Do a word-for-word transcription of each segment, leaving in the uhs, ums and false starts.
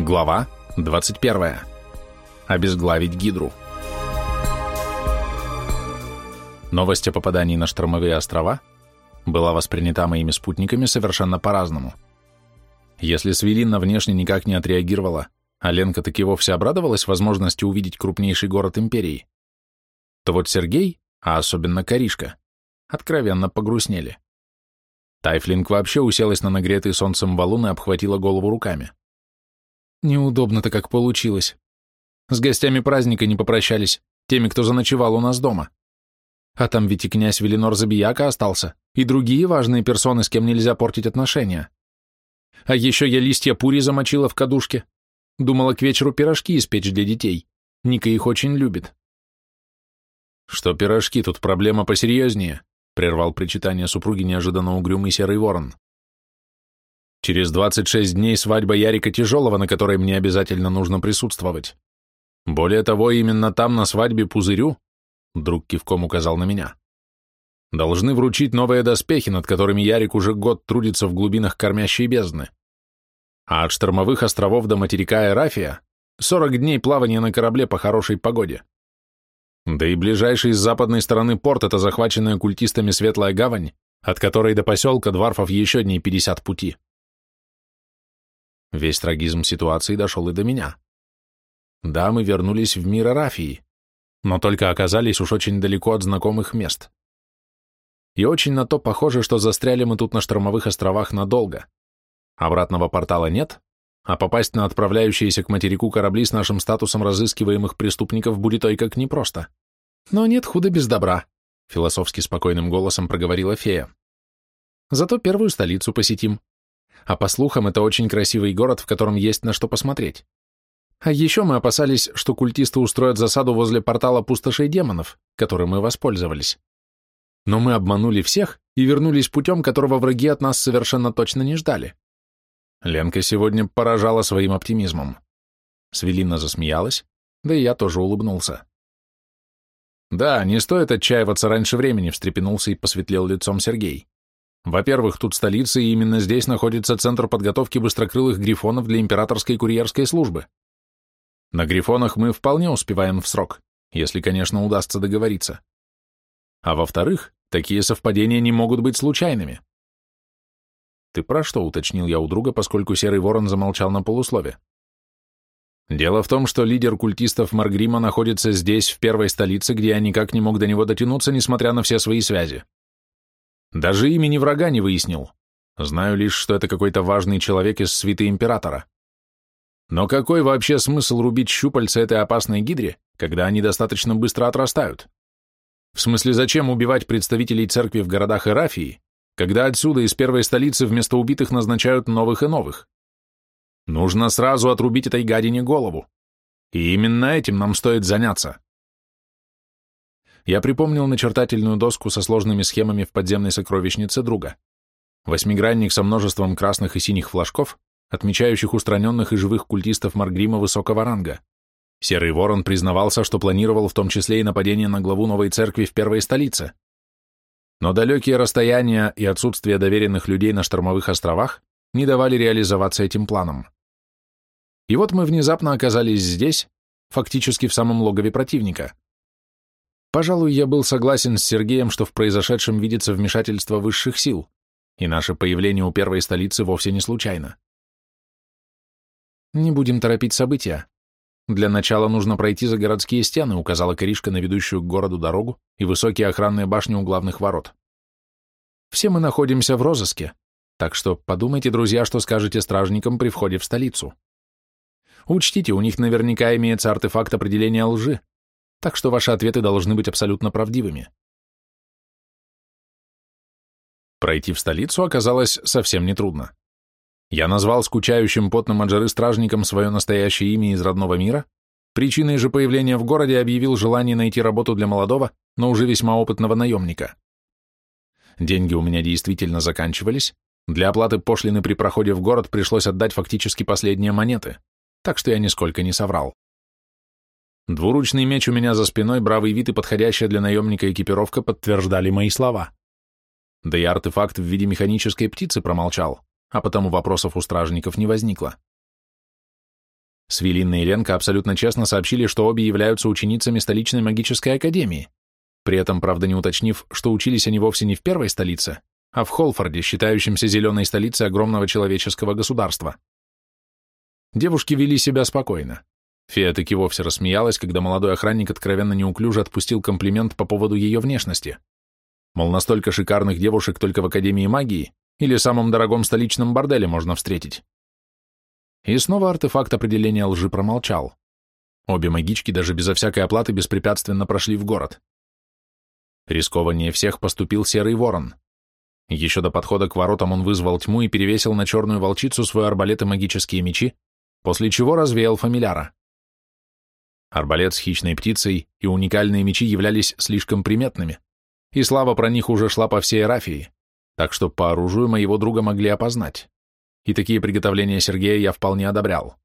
Глава двадцать первая. Обезглавить Гидру. Новость о попадании на штормовые острова была воспринята моими спутниками совершенно по-разному. Если Свелинна внешне никак не отреагировала, а Ленка таки вовсе обрадовалась возможности увидеть крупнейший город империи, то вот Сергей, а особенно Каришка, откровенно погрустнели. Тайфлинг вообще уселась на нагретый солнцем валун и обхватила голову руками. Неудобно-то как получилось. С гостями праздника не попрощались, теми, кто заночевал у нас дома. А там ведь и князь Велинор Забияка остался, и другие важные персоны, с кем нельзя портить отношения. А еще я листья пури замочила в кадушке. Думала к вечеру пирожки испечь для детей. Ника их очень любит. Что пирожки, тут проблема посерьезнее, прервал причитание супруги неожиданно угрюмый серый ворон. Через двадцать шесть дней свадьба Ярика Тяжелого, на которой мне обязательно нужно присутствовать. Более того, именно там, на свадьбе Пузырю, друг кивком указал на меня, должны вручить новые доспехи, над которыми Ярик уже год трудится в глубинах кормящей бездны. А от штормовых островов до материка Эрафия сорок дней плавания на корабле по хорошей погоде. Да и ближайший с западной стороны порт — это захваченная культистами Светлая Гавань, от которой до поселка Дварфов еще дней пятьдесят пути. Весь трагизм ситуации дошел и до меня. Да, мы вернулись в мир Эрафии, но только оказались уж очень далеко от знакомых мест. И очень на то похоже, что застряли мы тут на штормовых островах надолго. Обратного портала нет, а попасть на отправляющиеся к материку корабли с нашим статусом разыскиваемых преступников будет ой как непросто. Но нет худа без добра, философски спокойным голосом проговорила фея. Зато первую столицу посетим. А по слухам, это очень красивый город, в котором есть на что посмотреть. А еще мы опасались, что культисты устроят засаду возле портала пустошей демонов, которым мы воспользовались. Но мы обманули всех и вернулись путем, которого враги от нас совершенно точно не ждали. Ленка сегодня поражала своим оптимизмом. Свелинна засмеялась, да и я тоже улыбнулся. Да, не стоит отчаиваться раньше времени, встрепенулся и посветлел лицом Сергей. Во-первых, тут столица, и именно здесь находится центр подготовки быстрокрылых грифонов для императорской курьерской службы. На грифонах мы вполне успеваем в срок, если, конечно, удастся договориться. А во-вторых, такие совпадения не могут быть случайными. Ты про что, уточнил я у друга, поскольку Серый Ворон замолчал на полуслове. Дело в том, что лидер культистов Маргрима находится здесь, в первой столице, где я никак не мог до него дотянуться, несмотря на все свои связи. Даже имени врага не выяснил. Знаю лишь, что это какой-то важный человек из свиты императора. Но какой вообще смысл рубить щупальца этой опасной гидре, когда они достаточно быстро отрастают? В смысле, зачем убивать представителей церкви в городах Эрафии, когда отсюда, из первой столицы, вместо убитых назначают новых и новых? Нужно сразу отрубить этой гадине голову. И именно этим нам стоит заняться. Я припомнил начертательную доску со сложными схемами в подземной сокровищнице друга. Восьмигранник со множеством красных и синих флажков, отмечающих устраненных и живых культистов Маргрима высокого ранга. Серый Ворон признавался, что планировал в том числе и нападение на главу новой церкви в первой столице. Но далекие расстояния и отсутствие доверенных людей на штормовых островах не давали реализоваться этим планам. И вот мы внезапно оказались здесь, фактически в самом логове противника. Пожалуй, я был согласен с Сергеем, что в произошедшем видится вмешательство высших сил, и наше появление у первой столицы вовсе не случайно. Не будем торопить события. Для начала нужно пройти за городские стены, указала Каришка на ведущую к городу дорогу и высокие охранные башни у главных ворот. Все мы находимся в розыске, так что подумайте, друзья, что скажете стражникам при входе в столицу. Учтите, у них наверняка имеется артефакт определения лжи, так что ваши ответы должны быть абсолютно правдивыми. Пройти в столицу оказалось совсем нетрудно. Я назвал скучающим потным от жары стражникам свое настоящее имя из родного мира, причиной же появления в городе объявил желание найти работу для молодого, но уже весьма опытного наемника. Деньги у меня действительно заканчивались, для оплаты пошлины при проходе в город пришлось отдать фактически последние монеты, так что я нисколько не соврал. Двуручный меч у меня за спиной, бравый вид и подходящая для наемника экипировка подтверждали мои слова. Да и артефакт в виде механической птицы промолчал, а потому вопросов у стражников не возникло. Свелинна и Ленка абсолютно честно сообщили, что обе являются ученицами столичной магической академии, при этом, правда, не уточнив, что учились они вовсе не в первой столице, а в Холфорде, считающемся зеленой столицей огромного человеческого государства. Девушки вели себя спокойно. Фея таки вовсе рассмеялась, когда молодой охранник откровенно неуклюже отпустил комплимент по поводу ее внешности. Мол, настолько шикарных девушек только в Академии магии или самом дорогом столичном борделе можно встретить. И снова артефакт определения лжи промолчал. Обе магички даже безо всякой оплаты беспрепятственно прошли в город. Рискованнее всех поступил Серый Ворон. Еще до подхода к воротам он вызвал тьму и перевесил на черную волчицу свой арбалет и магические мечи, после чего развеял фамиляра. Арбалет с хищной птицей и уникальные мечи являлись слишком приметными, и слава про них уже шла по всей Эрафии, так что по оружию моего друга могли опознать, и такие приготовления Сергея я вполне одобрял.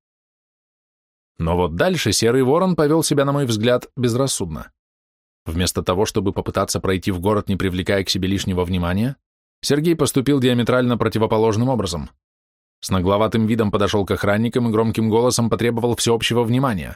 Но вот дальше Серый Ворон повел себя, на мой взгляд, безрассудно. Вместо того, чтобы попытаться пройти в город, не привлекая к себе лишнего внимания, Сергей поступил диаметрально противоположным образом. С нагловатым видом подошел к охранникам и громким голосом потребовал всеобщего внимания.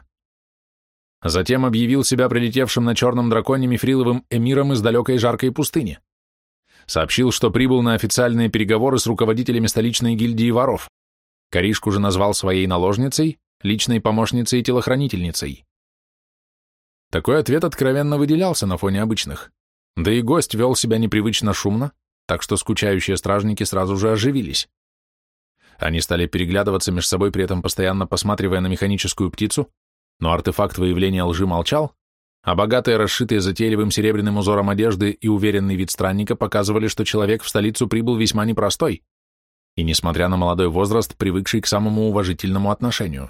Затем объявил себя прилетевшим на черном драконе мифриловым эмиром из далекой жаркой пустыни. Сообщил, что прибыл на официальные переговоры с руководителями столичной гильдии воров. Коришку же назвал своей наложницей, личной помощницей и телохранительницей. Такой ответ откровенно выделялся на фоне обычных, да и гость вел себя непривычно шумно, так что скучающие стражники сразу же оживились. Они стали переглядываться между собой, при этом постоянно посматривая на механическую птицу, но артефакт выявления лжи молчал, а богатые, расшитые затейливым серебряным узором одежды и уверенный вид странника показывали, что человек в столицу прибыл весьма непростой, и, несмотря на молодой возраст, привыкший к самому уважительному отношению.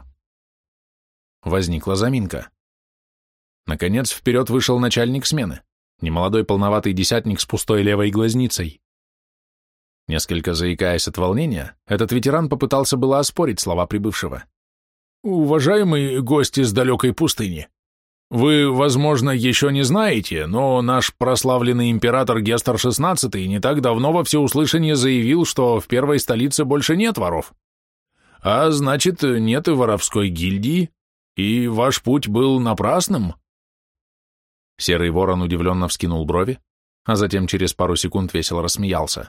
Возникла заминка. Наконец, вперед вышел начальник смены, немолодой полноватый десятник с пустой левой глазницей. Несколько заикаясь от волнения, этот ветеран попытался было оспорить слова прибывшего. «Уважаемые гости с далекой пустыни, вы, возможно, еще не знаете, но наш прославленный император Гестер шестнадцатый не так давно во всеуслышание заявил, что в первой столице больше нет воров. А значит, нет и воровской гильдии, и ваш путь был напрасным». Серый Ворон удивленно вскинул брови, а затем через пару секунд весело рассмеялся.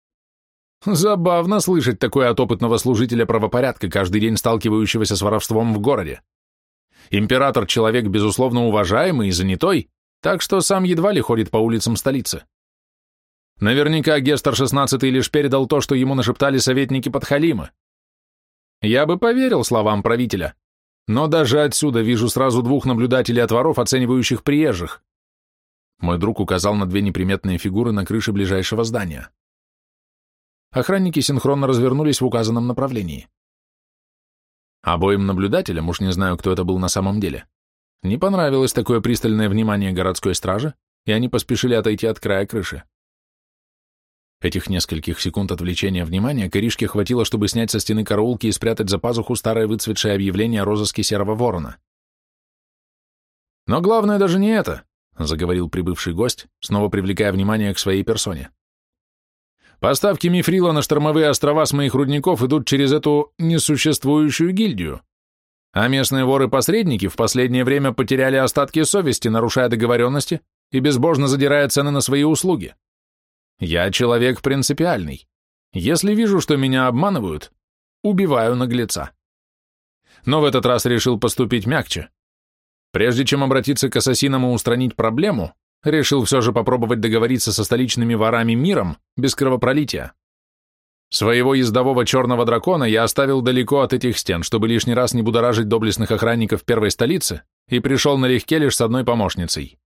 Забавно слышать такое от опытного служителя правопорядка, каждый день сталкивающегося с воровством в городе. Император — человек, безусловно, уважаемый и занятой, так что сам едва ли ходит по улицам столицы. Наверняка Гестер шестнадцатый лишь передал то, что ему нашептали советники Подхалима. Я бы поверил словам правителя, но даже отсюда вижу сразу двух наблюдателей от воров, оценивающих приезжих. Мой друг указал на две неприметные фигуры на крыше ближайшего здания. Охранники синхронно развернулись в указанном направлении. Обоим наблюдателям, уж не знаю, кто это был на самом деле, не понравилось такое пристальное внимание городской стражи, и они поспешили отойти от края крыши. Этих нескольких секунд отвлечения внимания Коришке хватило, чтобы снять со стены караулки и спрятать за пазуху старое выцветшее объявление о розыске Серого Ворона. «Но главное даже не это», — заговорил прибывший гость, снова привлекая внимание к своей персоне. «Поставки мифрила на штормовые острова с моих рудников идут через эту несуществующую гильдию, а местные воры-посредники в последнее время потеряли остатки совести, нарушая договоренности и безбожно задирая цены на свои услуги. Я человек принципиальный. Если вижу, что меня обманывают, убиваю наглеца. Но в этот раз решил поступить мягче. Прежде чем обратиться к ассасинам и устранить проблему, решил все же попробовать договориться со столичными ворами миром без кровопролития. Своего ездового черного дракона я оставил далеко от этих стен, чтобы лишний раз не будоражить доблестных охранников первой столицы, и пришел налегке лишь с одной помощницей».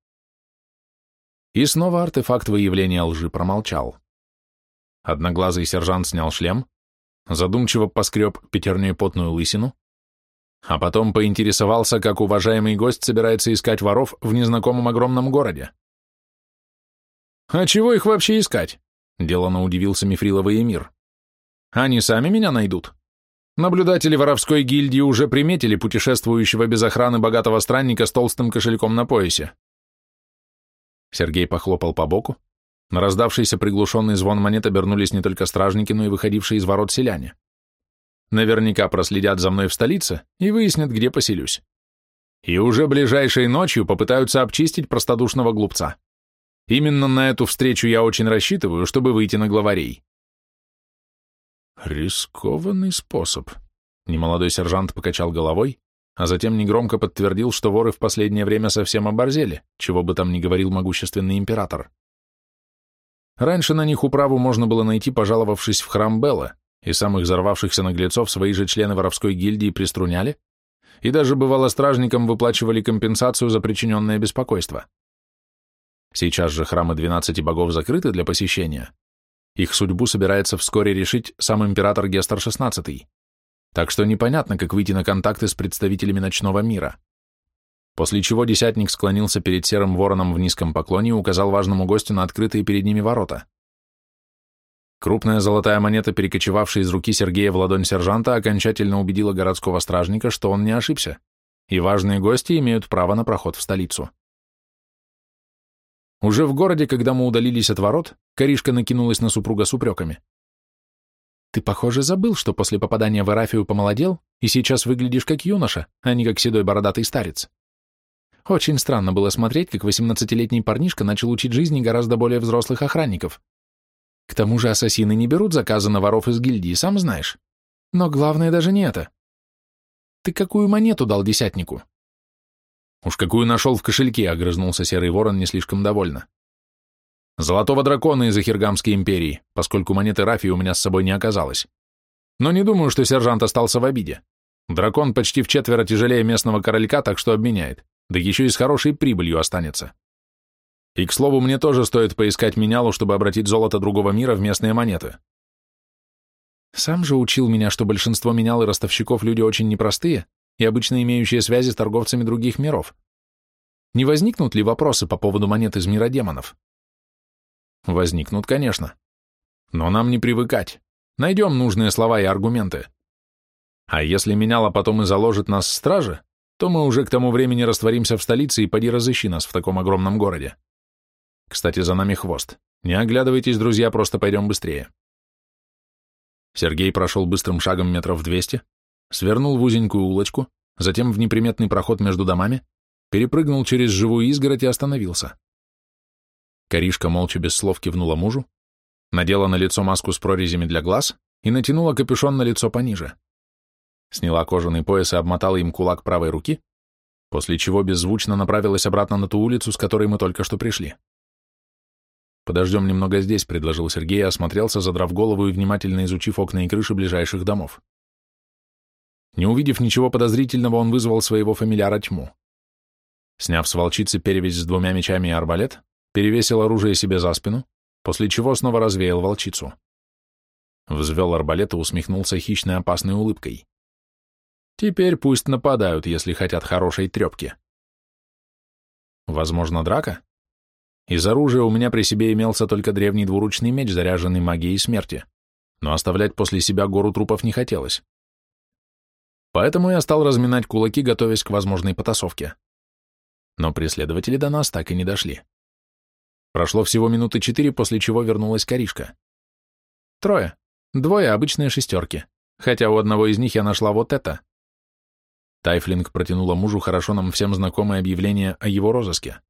И снова артефакт выявления лжи промолчал. Одноглазый сержант снял шлем, задумчиво поскреб пятерней потную лысину, а потом поинтересовался, как уважаемый гость собирается искать воров в незнакомом огромном городе. «А чего их вообще искать?» — делано удивился мифриловый эмир. «Они сами меня найдут. Наблюдатели воровской гильдии уже приметили путешествующего без охраны богатого странника с толстым кошельком на поясе». Сергей похлопал по боку. На раздавшийся приглушенный звон монет обернулись не только стражники, но и выходившие из ворот селяне. наверняка проследят за мной в столице и выяснят, где поселюсь. И уже ближайшей ночью попытаются обчистить простодушного глупца. Именно на эту встречу я очень рассчитываю, чтобы выйти на главарей. Рискованный способ. Немолодой сержант покачал головой, а затем негромко подтвердил, что воры в последнее время совсем оборзели, чего бы там ни говорил могущественный император. Раньше на них управу можно было найти, пожаловавшись в храм Белла, и самых взорвавшихся наглецов свои же члены воровской гильдии приструняли, и даже бывало стражникам выплачивали компенсацию за причиненное беспокойство. Сейчас же храмы двенадцати богов закрыты для посещения. Их судьбу собирается вскоре решить сам император Гестер шестнадцатый. Так что непонятно, как выйти на контакты с представителями ночного мира. После чего десятник склонился перед серым вороном в низком поклоне и указал важному гостю на открытые перед ними ворота. Крупная золотая монета, перекочевавшая из руки Сергея в ладонь сержанта, окончательно убедила городского стражника, что он не ошибся, и важные гости имеют право на проход в столицу. Уже в городе, когда мы удалились от ворот, Каришка накинулась на супруга с упреками. «Ты, похоже, забыл, что после попадания в Эрафию помолодел, и сейчас выглядишь как юноша, а не как седой бородатый старец. Очень странно было смотреть, как восемнадцатилетний парнишка начал учить жизни гораздо более взрослых охранников. К тому же ассасины не берут заказы на воров из гильдии, сам знаешь. Но главное даже не это. Ты какую монету дал десятнику?» «Уж какую нашел в кошельке», — огрызнулся серый ворон не слишком довольно. «Золотого дракона из Ахиргамской империи, поскольку монеты Рафии у меня с собой не оказалось. Но не думаю, что сержант остался в обиде. Дракон почти вчетверо тяжелее местного королька, так что обменяет, да еще и с хорошей прибылью останется. И, к слову, мне тоже стоит поискать менялу, чтобы обратить золото другого мира в местные монеты». «Сам же учил меня, что большинство менял и ростовщиков люди очень непростые и обычно имеющие связи с торговцами других миров. Не возникнут ли вопросы по поводу монет из мира демонов?» «Возникнут, конечно. Но нам не привыкать. Найдем нужные слова и аргументы. А если меняла потом и заложит нас в страже, то мы уже к тому времени растворимся в столице и поди разыщи нас в таком огромном городе. Кстати, за нами хвост. Не оглядывайтесь, друзья, просто пойдем быстрее». Сергей прошел быстрым шагом метров двести, свернул в узенькую улочку, затем в неприметный проход между домами, перепрыгнул через живую изгородь и остановился. Каришка молча без слов кивнула мужу, надела на лицо маску с прорезями для глаз и натянула капюшон на лицо пониже. Сняла кожаный пояс и обмотала им кулак правой руки, после чего беззвучно направилась обратно на ту улицу, с которой мы только что пришли. «Подождем немного здесь», — предложил Сергей и осмотрелся, задрав голову и внимательно изучив окна и крыши ближайших домов. Не увидев ничего подозрительного, он вызвал своего фамильяра Тьму. Сняв с волчицы перевязь с двумя мечами и арбалет, перевесил оружие себе за спину, после чего снова развеял волчицу. Взвел арбалет и усмехнулся хищной опасной улыбкой. «Теперь пусть нападают, если хотят хорошей трепки». Возможно, драка? Из оружия у меня при себе имелся только древний двуручный меч, заряженный магией смерти, но оставлять после себя гору трупов не хотелось. Поэтому я стал разминать кулаки, готовясь к возможной потасовке. Но преследователи до нас так и не дошли. Прошло всего минуты четыре, после чего вернулась Каришка. Трое. Двое обычные шестерки, хотя у одного из них я нашла вот это. Тайфлинг протянула мужу хорошо нам всем знакомое объявление о его розыске.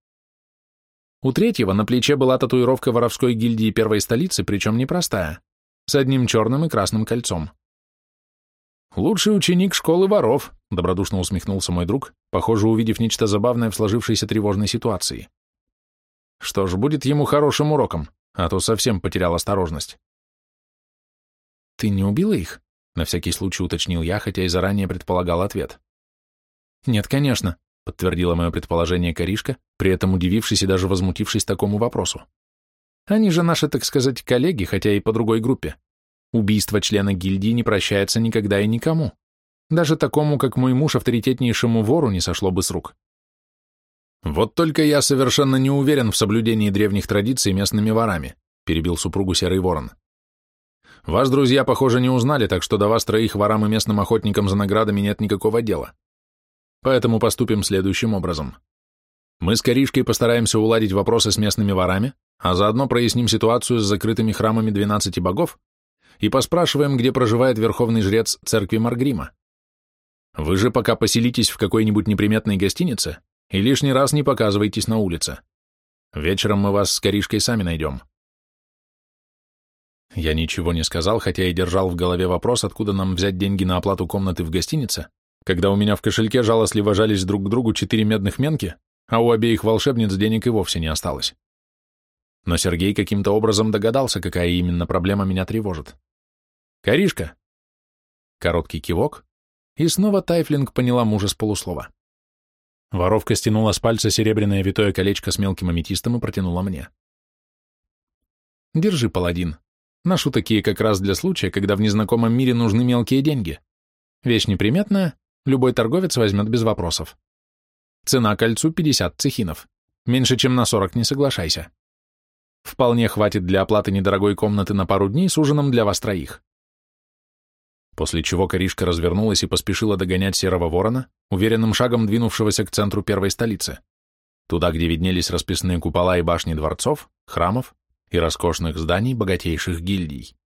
У третьего на плече была татуировка воровской гильдии первой столицы, причем непростая, с одним черным и красным кольцом. «Лучший ученик школы воров», — добродушно усмехнулся мой друг, похоже, увидев нечто забавное в сложившейся тревожной ситуации. Что ж, будет ему хорошим уроком, а то совсем потерял осторожность. «Ты не убила их?» — на всякий случай уточнил я, хотя и заранее предполагал ответ. «Нет, конечно», — подтвердила мое предположение Каришка, при этом удивившись и даже возмутившись такому вопросу. «Они же наши, так сказать, коллеги, хотя и по другой группе. Убийство члена гильдии не прощается никогда и никому. Даже такому, как мой муж, авторитетнейшему вору, не сошло бы с рук». «Вот только я совершенно не уверен в соблюдении древних традиций местными ворами», — перебил супругу Серый Ворон. «Вас, друзья, похоже, не узнали, так что до вас троих ворам и местным охотникам за наградами нет никакого дела. Поэтому поступим следующим образом. Мы с Каришкой постараемся уладить вопросы с местными ворами, а заодно проясним ситуацию с закрытыми храмами двенадцати богов, и поспрашиваем, где проживает верховный жрец церкви Маргрима. Вы же пока поселитесь в какой-нибудь неприметной гостинице и лишний раз не показывайтесь на улице. Вечером мы вас с Каришкой сами найдем». Я ничего не сказал, хотя и держал в голове вопрос, откуда нам взять деньги на оплату комнаты в гостинице, когда у меня в кошельке жалостливо жались друг к другу четыре медных менки, а у обеих волшебниц денег и вовсе не осталось. Но Сергей каким-то образом догадался, какая именно проблема меня тревожит. «Каришка!» Короткий кивок, и снова Тайфлинг поняла мужа с полуслова. Воровка стянула с пальца серебряное витое колечко с мелким аметистом и протянула мне. «Держи, паладин. Ношу такие как раз для случая, когда в незнакомом мире нужны мелкие деньги. Вещь неприметная, любой торговец возьмет без вопросов. Цена кольцу пятьдесят цехинов. Меньше чем на сорок не соглашайся. Вполне хватит для оплаты недорогой комнаты на пару дней с ужином для вас троих». После чего Каришка развернулась и поспешила догонять Серого Ворона, уверенным шагом двинувшегося к центру первой столицы, туда, где виднелись расписные купола и башни дворцов, храмов и роскошных зданий богатейших гильдий.